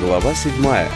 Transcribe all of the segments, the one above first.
Глава 7.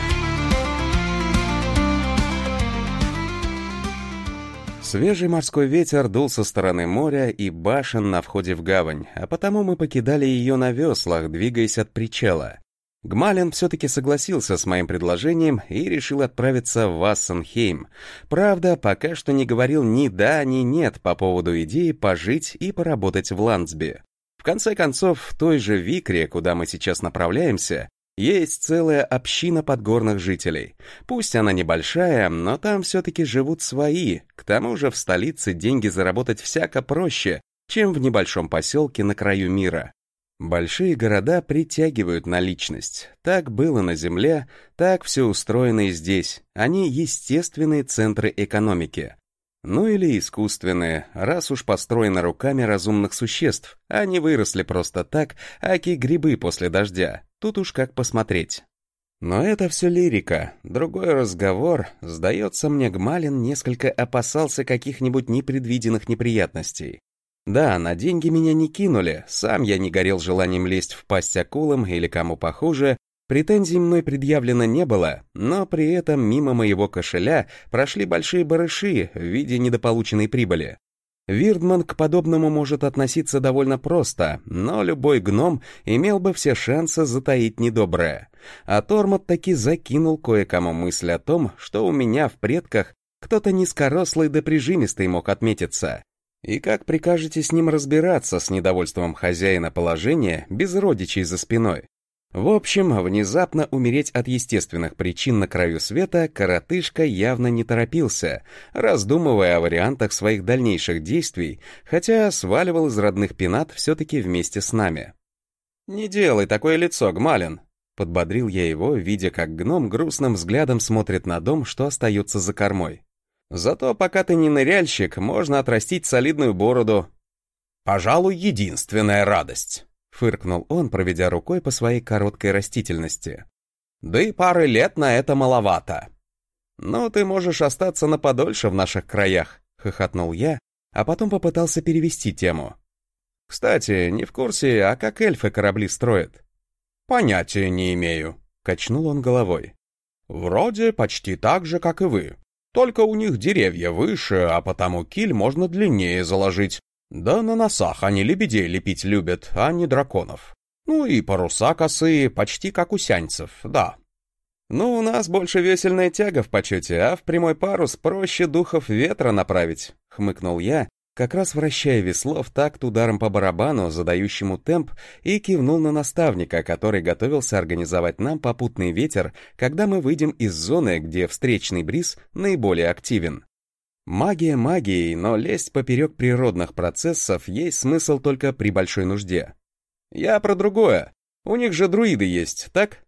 Свежий морской ветер дул со стороны моря и башен на входе в гавань, а потому мы покидали ее на веслах, двигаясь от причала. Гмалин все-таки согласился с моим предложением и решил отправиться в Вассенхейм. Правда, пока что не говорил ни да, ни нет по поводу идеи пожить и поработать в Ландсби. В конце концов, в той же Викре, куда мы сейчас направляемся, есть целая община подгорных жителей. Пусть она небольшая, но там все-таки живут свои. К тому же в столице деньги заработать всяко проще, чем в небольшом поселке на краю мира. Большие города притягивают наличность. Так было на Земле, так все устроено и здесь. Они естественные центры экономики. Ну или искусственные, раз уж построены руками разумных существ. Они выросли просто так, аки грибы после дождя. Тут уж как посмотреть. Но это все лирика. Другой разговор. Сдается мне, Гмалин несколько опасался каких-нибудь непредвиденных неприятностей. Да, на деньги меня не кинули, сам я не горел желанием лезть в пасть акулам или кому похуже, претензий мной предъявлено не было, но при этом мимо моего кошеля прошли большие барыши в виде недополученной прибыли. Вирдман к подобному может относиться довольно просто, но любой гном имел бы все шансы затаить недоброе. А Тормот таки закинул кое-кому мысль о том, что у меня в предках кто-то низкорослый да прижимистый мог отметиться. И как прикажете с ним разбираться с недовольством хозяина положения без родичей за спиной? В общем, внезапно умереть от естественных причин на краю света коротышка явно не торопился, раздумывая о вариантах своих дальнейших действий, хотя сваливал из родных пенат все-таки вместе с нами. «Не делай такое лицо, Гмалин!» — подбодрил я его, видя, как гном грустным взглядом смотрит на дом, что остается за кормой. «Зато пока ты не ныряльщик, можно отрастить солидную бороду». «Пожалуй, единственная радость», — фыркнул он, проведя рукой по своей короткой растительности. «Да и пары лет на это маловато». «Ну, ты можешь остаться на подольше в наших краях», — хохотнул я, а потом попытался перевести тему. «Кстати, не в курсе, а как эльфы корабли строят?» «Понятия не имею», — качнул он головой. «Вроде почти так же, как и вы. Только у них деревья выше, а потому киль можно длиннее заложить. Да на носах они лебедей лепить любят, а не драконов. Ну и паруса косые, почти как у сяньцев, да». «Ну, у нас больше весельная тяга в почете, а в прямой парус проще духов ветра направить», — хмыкнул я, как раз вращая весло в такт ударом по барабану, задающему темп, и кивнул на наставника, который готовился организовать нам попутный ветер, когда мы выйдем из зоны, где встречный бриз наиболее активен. Магия магией, но лезть поперек природных процессов есть смысл только при большой нужде. Я про другое. У них же друиды есть, так?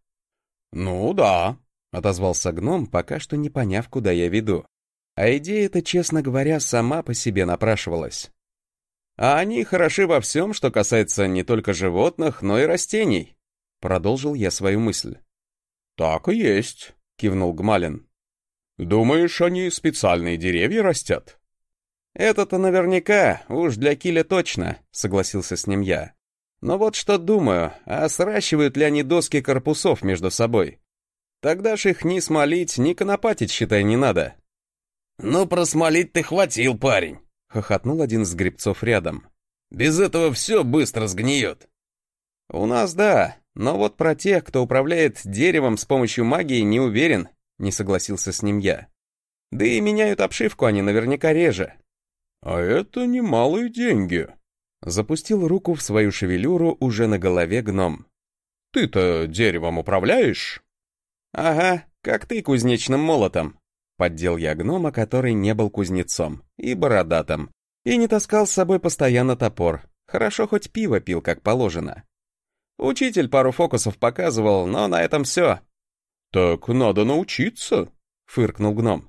«Ну да», — отозвался гном, пока что не поняв, куда я веду. А идея-то, честно говоря, сама по себе напрашивалась. «А они хороши во всем, что касается не только животных, но и растений», — продолжил я свою мысль. «Так и есть», — кивнул Гмалин. «Думаешь, они специальные деревья растят?» «Это-то наверняка, уж для киля точно», — согласился с ним я. «Но вот что думаю, а сращивают ли они доски корпусов между собой? Тогда ж их ни смолить, ни конопатить, считай, не надо». «Ну, просмолить ты хватил, парень», — хохотнул один из гребцов рядом. «Без этого все быстро сгниет». «У нас да, но вот про тех, кто управляет деревом с помощью магии, не уверен», — не согласился с ним я. «Да и меняют обшивку они наверняка реже». «А это немалые деньги», — запустил руку в свою шевелюру уже на голове гном. «Ты-то деревом управляешь?» «Ага, как ты кузнечным молотом», — поддел я гнома, который не был кузнецом, и бородатым, и не таскал с собой постоянно топор. Хорошо хоть пиво пил, как положено. Учитель пару фокусов показывал, но на этом все. «Так надо научиться», — фыркнул гном.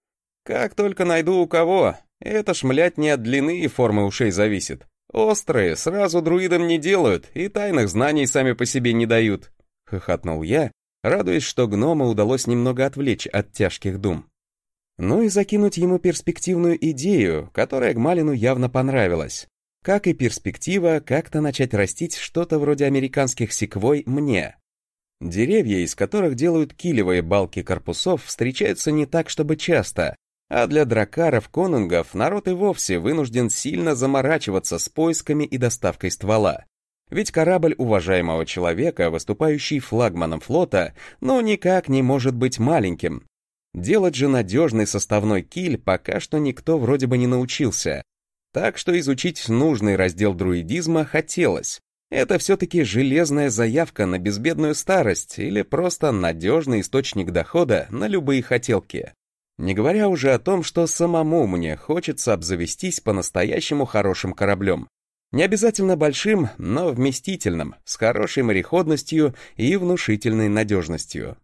«Как только найду у кого, это шмлять не от длины и формы ушей зависит. Острые сразу друидам не делают и тайных знаний сами по себе не дают», — хохотнул я, радуясь, что гнома удалось немного отвлечь от тяжких дум. Ну и закинуть ему перспективную идею, которая Гмалину явно понравилась. Как и перспектива как-то начать растить что-то вроде американских секвой мне. Деревья, из которых делают килевые балки корпусов, встречаются не так, чтобы часто, а для дракаров-конунгов народ и вовсе вынужден сильно заморачиваться с поисками и доставкой ствола. Ведь корабль уважаемого человека, выступающий флагманом флота, никак не может быть маленьким. Делать же надежный составной киль пока что никто вроде бы не научился. Так что изучить нужный раздел друидизма хотелось. Это все-таки железная заявка на безбедную старость или просто надежный источник дохода на любые хотелки. Не говоря уже о том, что самому мне хочется обзавестись по-настоящему хорошим кораблем. Не обязательно большим, но вместительным, с хорошей мореходностью и внушительной надежностью.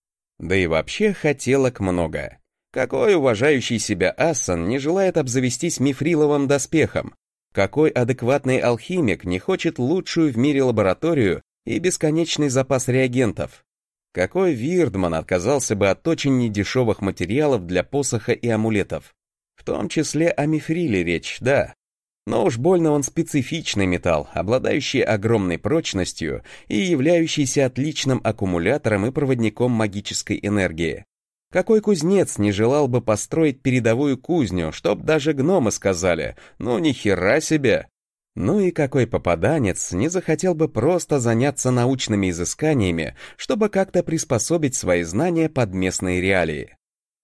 Да и вообще хотелок много. Какой уважающий себя ассан не желает обзавестись мифриловым доспехом? Какой адекватный алхимик не хочет лучшую в мире лабораторию и бесконечный запас реагентов? Какой вирдман отказался бы от очень недешевых материалов для посоха и амулетов? В том числе о мифриле речь, да. Но уж больно он специфичный металл, обладающий огромной прочностью и являющийся отличным аккумулятором и проводником магической энергии. Какой кузнец не желал бы построить передовую кузню, чтоб даже гномы сказали: «Ну ни хера себе!» И какой попаданец не захотел бы просто заняться научными изысканиями, чтобы как-то приспособить свои знания под местные реалии?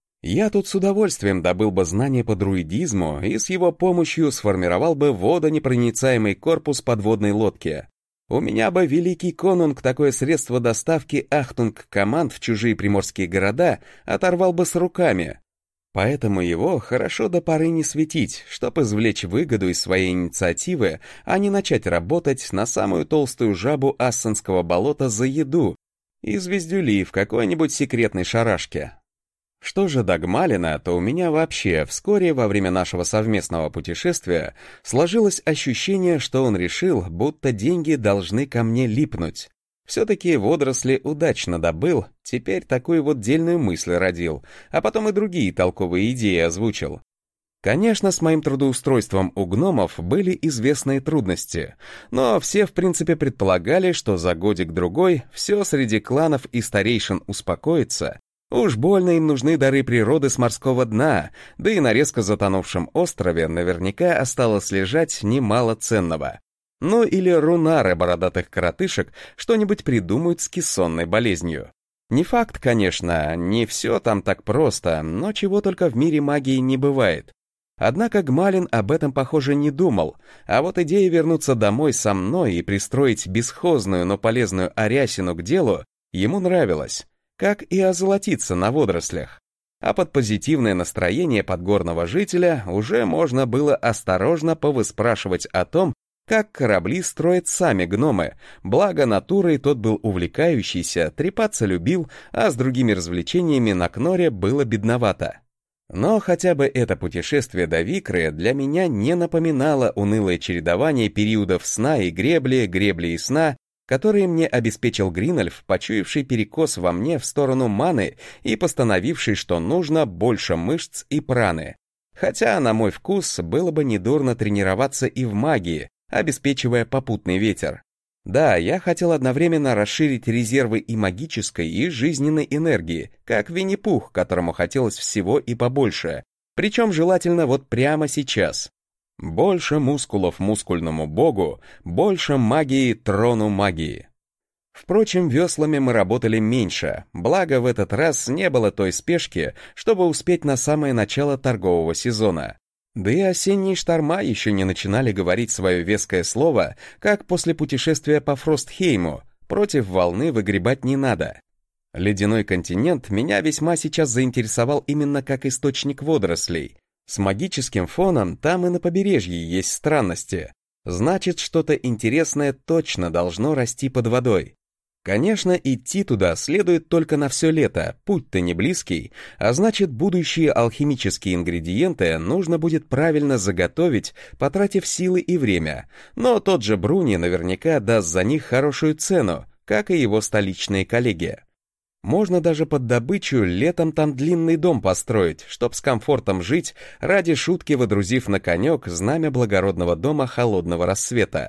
Я тут с удовольствием добыл бы знания по друидизму и с его помощью сформировал бы водонепроницаемый корпус подводной лодки. У меня бы великий конунг такое средство доставки ахтунг-команд в чужие приморские города оторвал бы с руками. Поэтому его хорошо до поры не светить, чтобы извлечь выгоду из своей инициативы, а не начать работать на самую толстую жабу Ассанского болота за еду и звездюли в какой-нибудь секретной шарашке. Что же до Гмалина, то у меня вообще вскоре во время нашего совместного путешествия сложилось ощущение, что он решил, будто деньги должны ко мне липнуть. Все-таки водоросли удачно добыл, теперь такую вот дельную мысль родил, а потом и другие толковые идеи озвучил. Конечно, с моим трудоустройством у гномов были известные трудности, но все в принципе предполагали, что за годик-другой все среди кланов и старейшин успокоится. Уж больно им нужны дары природы с морского дна, да и на резко затонувшем острове наверняка осталось лежать немало ценного. Или рунары бородатых коротышек что-нибудь придумают с кессонной болезнью. Не факт, конечно, не все там так просто, но чего только в мире магии не бывает. Однако Гмалин об этом, похоже, не думал, а вот идея вернуться домой со мной и пристроить бесхозную, но полезную Арясину к делу ему нравилась. Как и озолотиться на водорослях. А под позитивное настроение подгорного жителя уже можно было осторожно повыспрашивать о том, как корабли строят сами гномы, благо натурой тот был увлекающийся, трепаться любил, а с другими развлечениями на Кноре было бедновато. Но хотя бы это путешествие до Викры для меня не напоминало унылое чередование периодов сна и гребли, гребли и сна, которые мне обеспечил Гринольф, почуявший перекос во мне в сторону маны и постановивший, что нужно больше мышц и праны. Хотя, на мой вкус, было бы недурно тренироваться и в магии, обеспечивая попутный ветер. Да, я хотел одновременно расширить резервы и магической, и жизненной энергии, как Винни-Пух, которому хотелось всего и побольше, причем желательно вот прямо сейчас. Больше мускулов мускульному богу, больше магии трону магии. Впрочем, веслами мы работали меньше, благо в этот раз не было той спешки, чтобы успеть на самое начало торгового сезона. Да и осенние шторма еще не начинали говорить свое веское слово, как после путешествия по Фростхейму, против волны выгребать не надо. Ледяной континент меня весьма сейчас заинтересовал именно как источник водорослей. С магическим фоном там и на побережье есть странности. Значит, что-то интересное точно должно расти под водой. Конечно, идти туда следует только на все лето, путь-то не близкий, а значит, будущие алхимические ингредиенты нужно будет правильно заготовить, потратив силы и время, но тот же Бруни наверняка даст за них хорошую цену, как и его столичные коллеги. Можно даже под добычу летом там длинный дом построить, чтоб с комфортом жить, ради шутки водрузив на конек знамя благородного дома холодного рассвета.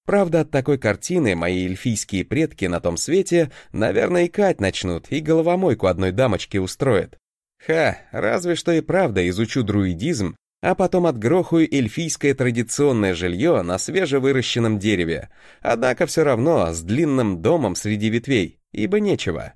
Правда, от такой картины мои эльфийские предки на том свете, наверное, икать начнут и головомойку одной дамочке устроят. Разве что и правда изучу друидизм, а потом отгрохаю эльфийское традиционное жилье на свежевыращенном дереве, однако все равно с длинным домом среди ветвей, ибо нечего.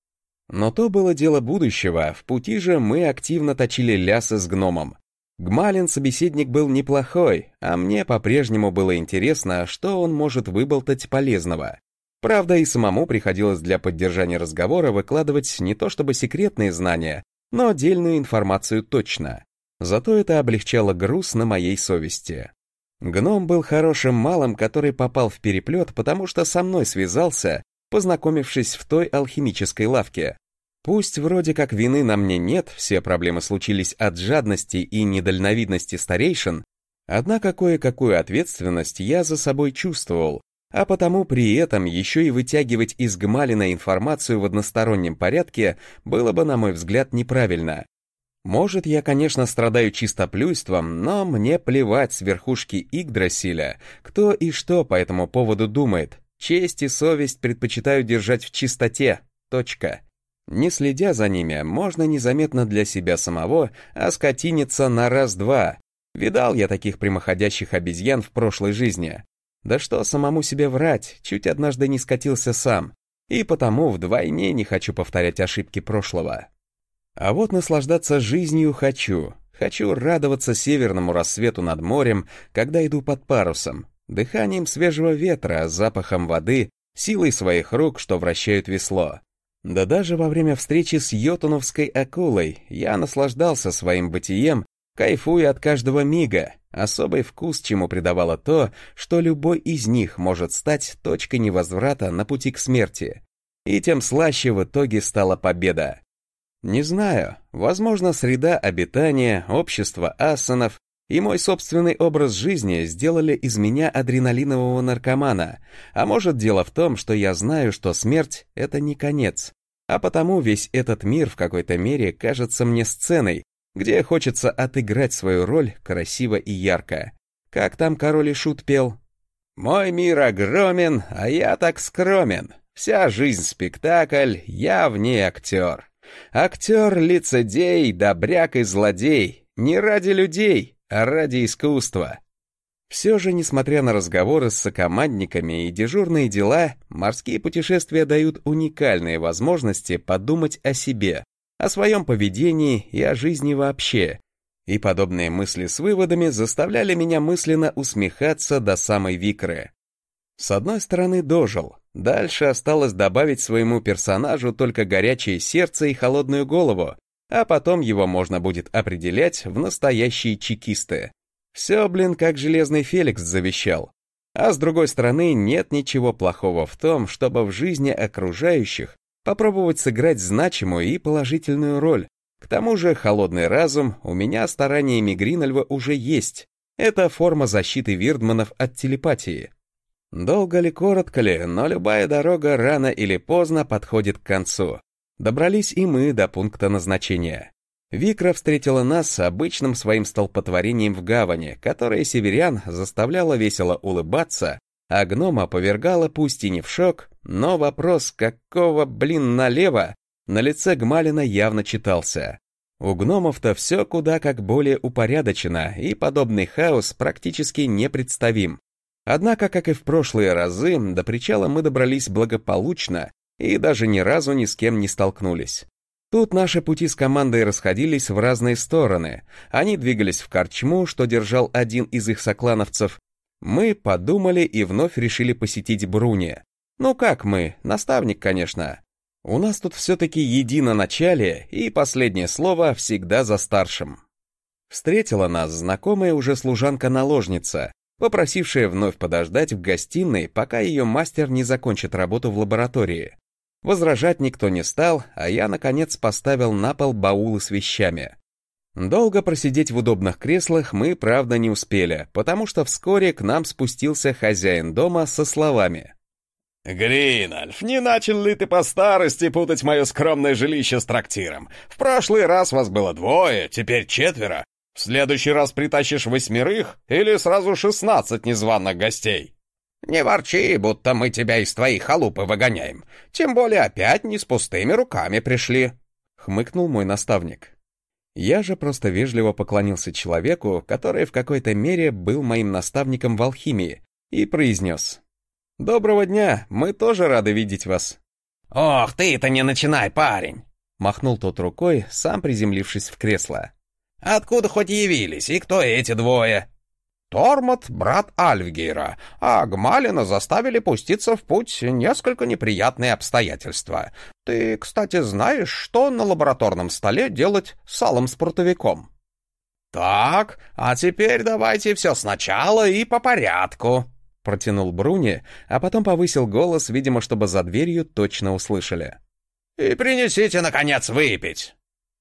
Но то было дело будущего, в пути же мы активно точили лясы с гномом. Гмалин собеседник был неплохой, а мне по-прежнему было интересно, что он может выболтать полезного. Правда, и самому приходилось для поддержания разговора выкладывать не то чтобы секретные знания, но отдельную информацию точно. Зато это облегчало груз на моей совести. Гном был хорошим малым, который попал в переплет, потому что со мной связался, познакомившись в той алхимической лавке. Пусть вроде как вины на мне нет, все проблемы случились от жадности и недальновидности старейшин, однако кое-какую ответственность я за собой чувствовал, а потому при этом еще и вытягивать из Гмалина информацию в одностороннем порядке было бы, на мой взгляд, неправильно. Может, я, конечно, страдаю чистоплюйством, но мне плевать с верхушки Игдрасиля, кто и что по этому поводу думает. Честь и совесть предпочитаю держать в чистоте. Точка. Не следя за ними, можно незаметно для себя самого оскотиниться на раз-два. Видал я таких прямоходящих обезьян в прошлой жизни. Да что самому себе врать, чуть однажды не скатился сам. И потому вдвойне не хочу повторять ошибки прошлого. А вот наслаждаться жизнью хочу. Хочу радоваться северному рассвету над морем, когда иду под парусом, дыханием свежего ветра, запахом воды, силой своих рук, что вращают весло. Да даже во время встречи с йотуновской акулой я наслаждался своим бытием, кайфуя от каждого мига, особый вкус чему придавало то, что любой из них может стать точкой невозврата на пути к смерти. И тем слаще в итоге стала победа. Не знаю, возможно, среда обитания, общество ассанов и мой собственный образ жизни сделали из меня адреналинового наркомана, а может, дело в том, что я знаю, что смерть — это не конец, а потому весь этот мир в какой-то мере кажется мне сценой, где хочется отыграть свою роль красиво и ярко. Как там король и шут пел? «Мой мир огромен, а я так скромен. Вся жизнь спектакль, я в ней актер. Актер, лицедей, добряк и злодей. Не ради людей, а ради искусства». Все же, несмотря на разговоры с сокомандниками и дежурные дела, морские путешествия дают уникальные возможности подумать о себе, о своем поведении и о жизни вообще. И подобные мысли с выводами заставляли меня мысленно усмехаться до самой Викры. С одной стороны, дожил. Дальше осталось добавить своему персонажу только горячее сердце и холодную голову, а потом его можно будет определять в настоящие чекисты. Все, как Железный Феликс завещал. А с другой стороны, нет ничего плохого в том, чтобы в жизни окружающих попробовать сыграть значимую и положительную роль. К тому же холодный разум у меня стараниями Гринольва уже есть. Это форма защиты вирдманов от телепатии. Долго ли, коротко ли, но любая дорога рано или поздно подходит к концу. Добрались и мы до пункта назначения. Викра встретила нас обычным своим столпотворением в гавани, которое северян заставляло весело улыбаться, а гнома повергала пусть и не в шок, но вопрос «какого, налево?» на лице Гмалина явно читался. У гномов-то все куда как более упорядочено, и подобный хаос практически непредставим. Однако, как и в прошлые разы, до причала мы добрались благополучно и даже ни разу ни с кем не столкнулись. Тут наши пути с командой расходились в разные стороны. Они двигались в корчму, что держал один из их соклановцев. Мы подумали и вновь решили посетить Бруни. Ну как мы, наставник, конечно. У нас тут все-таки единоначалие, и последнее слово всегда за старшим. Встретила нас знакомая уже служанка-наложница, попросившая вновь подождать в гостиной, пока ее мастер не закончит работу в лаборатории. Возражать никто не стал, а я, наконец, поставил на пол баулы с вещами. Долго просидеть в удобных креслах мы, правда, не успели, потому что вскоре к нам спустился хозяин дома со словами. «Гринольф, не начал ли ты по старости путать мое скромное жилище с трактиром? В прошлый раз вас было 2, теперь 4. В следующий раз притащишь 8 или сразу 16 незваных гостей?» «Не ворчи, будто мы тебя из твоей халупы выгоняем. Тем более опять не с пустыми руками пришли», — хмыкнул мой наставник. Я же просто вежливо поклонился человеку, который в какой-то мере был моим наставником в алхимии, и произнес: «Доброго дня, мы тоже рады видеть вас». «Ох, ты-то не начинай, парень!» — махнул тот рукой, сам приземлившись в кресло. «Откуда хоть явились, и кто эти двое?» «Тормот — брат Альфгейра, а Гмалина заставили пуститься в путь несколько неприятные обстоятельства. Ты, кстати, знаешь, что на лабораторном столе делать с алым спиртовиком?» «Так, а теперь давайте все сначала и по порядку», — протянул Бруни, а потом повысил голос, видимо, чтобы за дверью точно услышали. «И принесите, наконец, выпить».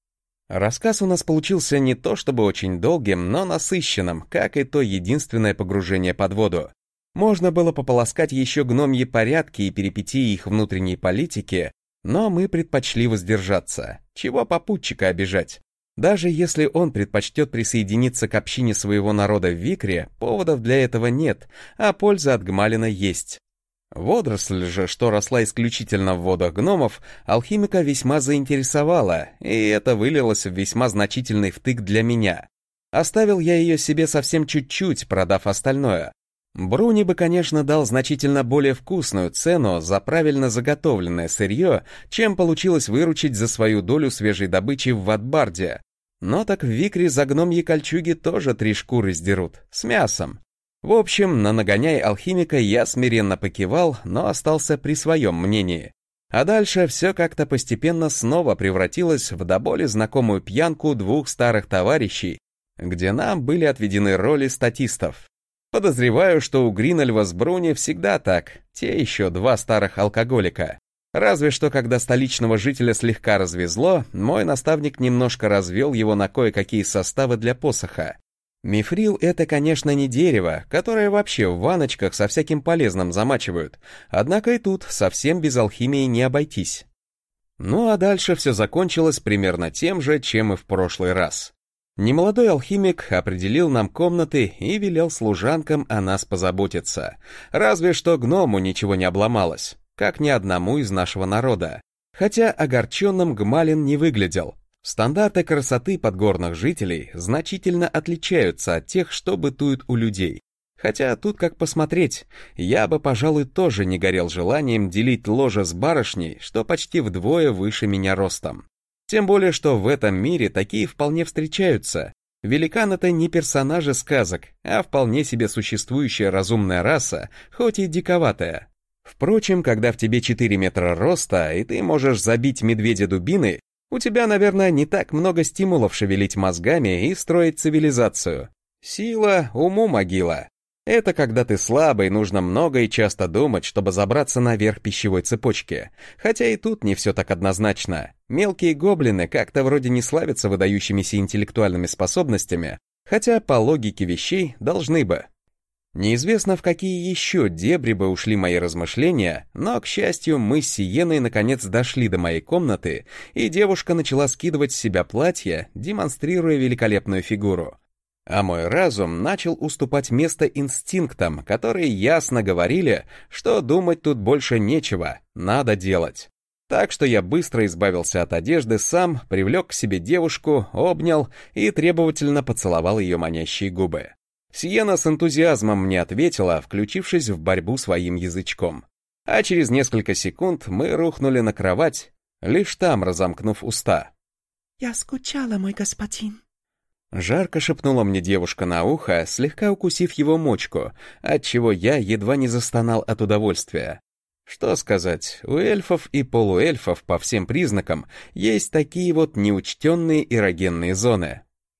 Рассказ у нас получился не то чтобы очень долгим, но насыщенным, как и то единственное погружение под воду. Можно было пополоскать еще гномьи порядки и перипетии их внутренней политики, но мы предпочли воздержаться. Чего попутчика обижать? Даже если он предпочтет присоединиться к общине своего народа в Викре, поводов для этого нет, а польза от Гмалина есть. Водоросль же, что росла исключительно в водах гномов, алхимика весьма заинтересовала, и это вылилось в весьма значительный втык для меня. Оставил я ее себе совсем чуть-чуть, продав остальное. Бруни бы, конечно, дал значительно более вкусную цену за правильно заготовленное сырье, чем получилось выручить за свою долю свежей добычи в Ватбарде. Но так в Викре за гномьи кольчуги тоже 3 шкуры сдерут, с мясом. В общем, на нагоняй алхимика я смиренно покивал, но остался при своем мнении. А дальше все как-то постепенно снова превратилось в до боли знакомую пьянку 2 старых товарищей, где нам были отведены роли статистов. Подозреваю, что у Гринольва с Бруни всегда так, те еще 2 старых алкоголика. Разве что, когда столичного жителя слегка развезло, мой наставник немножко развел его на кое-какие составы для посоха. Мифрил — это, конечно, не дерево, которое вообще в ванночках со всяким полезным замачивают, однако и тут совсем без алхимии не обойтись. Ну а дальше все закончилось примерно тем же, чем и в прошлый раз. Немолодой алхимик определил нам комнаты и велел служанкам о нас позаботиться. Разве что гному ничего не обломалось, как ни одному из нашего народа. Хотя огорченным Гмалин не выглядел. Стандарты красоты подгорных жителей значительно отличаются от тех, что бытуют у людей. Хотя тут как посмотреть, я бы, пожалуй, тоже не горел желанием делить ложе с барышней, что почти вдвое выше меня ростом. Тем более, что в этом мире такие вполне встречаются. Великан — это не персонажи сказок, а вполне себе существующая разумная раса, хоть и диковатая. Впрочем, когда в тебе 4 метра роста, и ты можешь забить медведя дубиной, у тебя, наверное, не так много стимулов шевелить мозгами и строить цивилизацию. Сила — уму могила. Это когда ты слабый, нужно много и часто думать, чтобы забраться наверх пищевой цепочки. Хотя и тут не все так однозначно. Мелкие гоблины как-то вроде не славятся выдающимися интеллектуальными способностями, хотя по логике вещей должны бы. Неизвестно, в какие еще дебри бы ушли мои размышления, но, к счастью, мы с Сиеной наконец дошли до моей комнаты, и девушка начала скидывать с себя платье, демонстрируя великолепную фигуру. А мой разум начал уступать место инстинктам, которые ясно говорили, что думать тут больше нечего, надо делать. Так что я быстро избавился от одежды сам, привлек к себе девушку, обнял и требовательно поцеловал ее манящие губы. Сиена с энтузиазмом мне ответила, включившись в борьбу своим язычком. А через несколько секунд мы рухнули на кровать, лишь там разомкнув уста. «Я скучала, мой господин». Жарко шепнула мне девушка на ухо, слегка укусив его мочку, отчего я едва не застонал от удовольствия. Что сказать, у эльфов и полуэльфов по всем признакам есть такие вот неучтенные эрогенные зоны.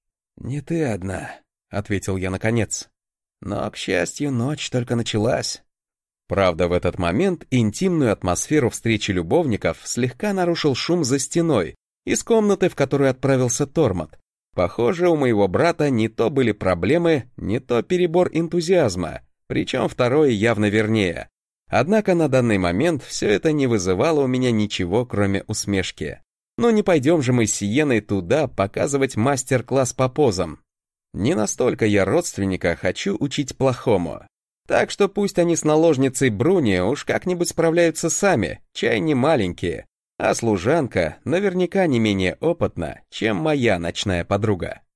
«Не ты одна», — ответил я наконец. Но, к счастью, ночь только началась. Правда, в этот момент интимную атмосферу встречи любовников слегка нарушил шум за стеной, из комнаты, в которую отправился Тормот. Похоже, у моего брата не то были проблемы, не то перебор энтузиазма, причем второе явно вернее. Однако на данный момент все это не вызывало у меня ничего, кроме усмешки. Но не пойдем же мы с Сиеной туда показывать мастер-класс по позам. Не настолько я родственника хочу учить плохому. Так что пусть они с наложницей Бруни уж как-нибудь справляются сами, чай не маленькие, а служанка наверняка не менее опытна, чем моя ночная подруга.